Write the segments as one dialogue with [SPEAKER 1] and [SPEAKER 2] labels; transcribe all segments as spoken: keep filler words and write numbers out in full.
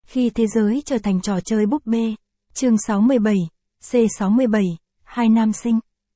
[SPEAKER 1] Khi thế giới trở thành trò chơi búp bê. Chương sáu mươi bảy, C sáu mươi bảy, hai nam sinh.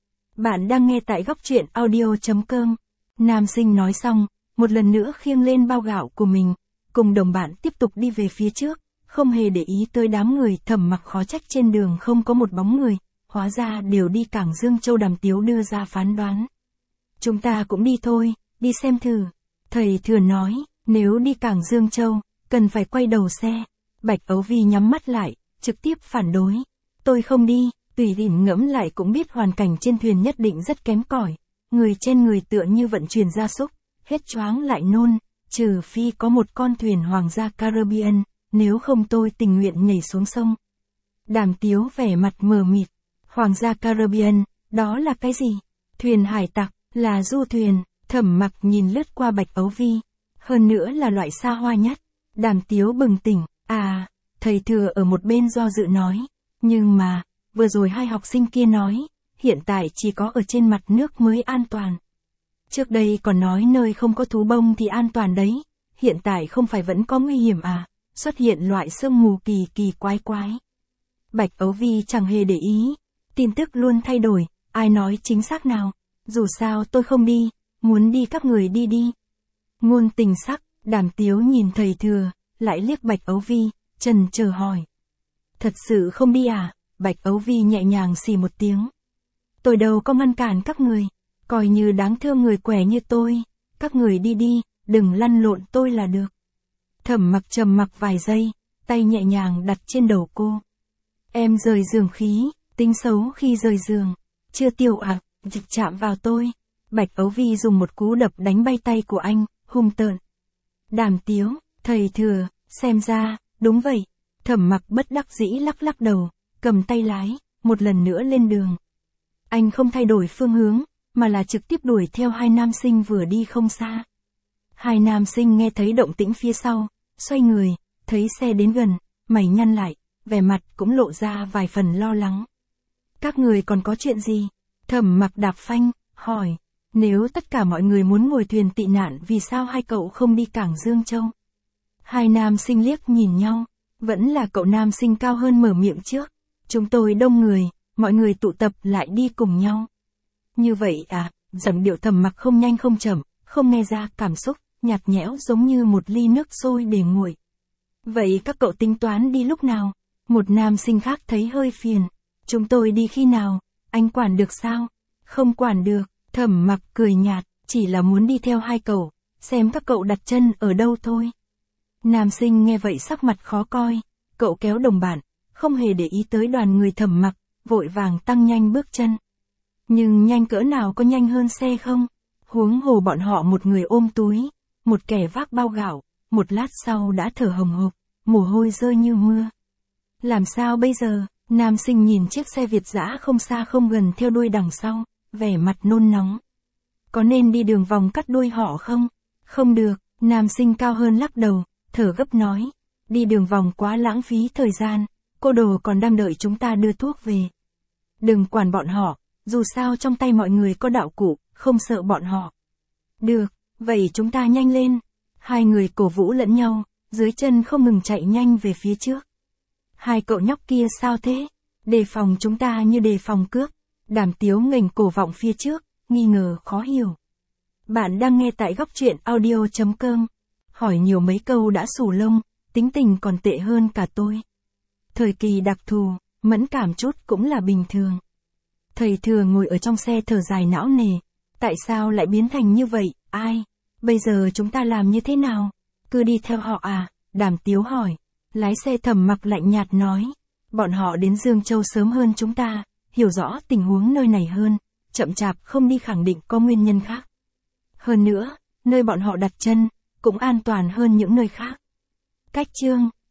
[SPEAKER 1] Bạn đang nghe tại góc truyện audio chấm com. Nam sinh nói xong, một lần nữa khiêng lên bao gạo của mình, cùng đồng bạn tiếp tục đi về phía trước, không hề để ý tới đám người. Thẩm Mặc khó trách trên đường không có một bóng người, hóa ra đều đi cảng Dương Châu. Đàm Tiếu đưa ra phán đoán. Chúng ta cũng đi thôi, đi xem thử. Thầy Thừa nói, nếu đi cảng Dương Châu, cần phải quay đầu xe. Bạch Ấu Vi nhắm mắt lại, trực tiếp phản đối. Tôi không đi. Tùy Rỉn ngẫm lại cũng biết hoàn cảnh trên thuyền nhất định rất kém cỏi. Người trên người tựa như vận chuyển gia súc, hết choáng lại nôn, trừ phi có một con thuyền Hoàng gia Caribbean, nếu không tôi tình nguyện nhảy xuống sông. Đàm Tiếu vẻ mặt mờ mịt. Hoàng gia Caribbean, đó là cái gì? Thuyền hải tặc, là du thuyền. Thẩm Mặc nhìn lướt qua Bạch Ấu Vi. Hơn nữa là loại xa hoa nhất. Đàm Tiếu bừng tỉnh. À, thầy Thừa ở một bên do dự nói. Nhưng mà, vừa rồi hai học sinh kia nói, hiện tại chỉ có ở trên mặt nước mới an toàn. Trước đây còn nói nơi không có thú bông thì an toàn đấy, hiện tại không phải vẫn có nguy hiểm à, xuất hiện loại sương mù kỳ kỳ quái quái. Bạch Ấu Vi chẳng hề để ý, tin tức luôn thay đổi, ai nói chính xác nào, dù sao tôi không đi, muốn đi các người đi đi. Ngôn tình sắc, Đàm Tiếu nhìn thầy Thừa, lại liếc Bạch Ấu Vi, chần chờ hỏi. Thật sự không đi à? Bạch Ấu Vi nhẹ nhàng xì một tiếng. Tôi đâu có ngăn cản các người, coi như đáng thương người quẻ như tôi, các người đi đi, đừng lăn lộn tôi là được. Thẩm Mặc trầm mặc vài giây, tay nhẹ nhàng đặt trên đầu cô. Em rời giường khí, tính xấu khi rời giường, chưa tiêu à, dịch chạm vào tôi. Bạch Ấu Vi dùng một cú đập đánh bay tay của anh, hung tợn. Đàm Tiếu, thầy Thừa, xem ra, đúng vậy. Thẩm Mặc bất đắc dĩ lắc lắc đầu, cầm tay lái, một lần nữa lên đường. Anh không thay đổi phương hướng, mà là trực tiếp đuổi theo hai nam sinh vừa đi không xa. Hai nam sinh nghe thấy động tĩnh phía sau, xoay người, thấy xe đến gần, mày nhăn lại, vẻ mặt cũng lộ ra vài phần lo lắng. Các người còn có chuyện gì? Thẩm Mặc đạp phanh, hỏi, nếu tất cả mọi người muốn ngồi thuyền tị nạn vì sao hai cậu không đi cảng Dương Châu? Hai nam sinh liếc nhìn nhau, vẫn là cậu nam sinh cao hơn mở miệng trước. Chúng tôi đông người, mọi người tụ tập lại đi cùng nhau. Như vậy à, giọng điệu Thẩm Mặc không nhanh không chậm, không nghe ra cảm xúc, nhạt nhẽo giống như một ly nước sôi để nguội. Vậy các cậu tính toán đi lúc nào? Một nam sinh khác thấy hơi phiền. Chúng tôi đi khi nào? Anh quản được sao? Không quản được, Thẩm Mặc cười nhạt, chỉ là muốn đi theo hai cậu, xem các cậu đặt chân ở đâu thôi. Nam sinh nghe vậy sắc mặt khó coi, cậu kéo đồng bạn, không hề để ý tới đoàn người Thẩm Mặc, vội vàng tăng nhanh bước chân. Nhưng nhanh cỡ nào có nhanh hơn xe không? Huống hồ bọn họ một người ôm túi, một kẻ vác bao gạo, một lát sau đã thở hồng hộc, mồ hôi rơi như mưa. Làm sao bây giờ? Nam sinh nhìn chiếc xe Việt dã không xa không gần theo đuôi đằng sau, vẻ mặt nôn nóng. Có nên đi đường vòng cắt đuôi họ không? Không được, nam sinh cao hơn lắc đầu, thở gấp nói. Đi đường vòng quá lãng phí thời gian, cô đồ còn đang đợi chúng ta đưa thuốc về. Đừng quản bọn họ, dù sao trong tay mọi người có đạo cụ, không sợ bọn họ. Được, vậy chúng ta nhanh lên. Hai người cổ vũ lẫn nhau, dưới chân không ngừng chạy nhanh về phía trước. Hai cậu nhóc kia sao thế? Đề phòng chúng ta như đề phòng cướp. Đàm Tiếu nghềnh cổ vọng phía trước, nghi ngờ khó hiểu. Bạn đang nghe tại góc truyện audio chấm com. Hỏi nhiều mấy câu đã xù lông, tính tình còn tệ hơn cả tôi. Thời kỳ đặc thù, mẫn cảm chút cũng là bình thường. Thầy Thừa ngồi ở trong xe thở dài não nề. Tại sao lại biến thành như vậy, ai? Bây giờ chúng ta làm như thế nào? Cứ đi theo họ à? Đàm Tiếu hỏi. Lái xe Thẩm Mặc lạnh nhạt nói. Bọn họ đến Dương Châu sớm hơn chúng ta, hiểu rõ tình huống nơi này hơn, chậm chạp không đi khẳng định có nguyên nhân khác. Hơn nữa, nơi bọn họ đặt chân, cũng an toàn hơn những nơi khác. Cách chương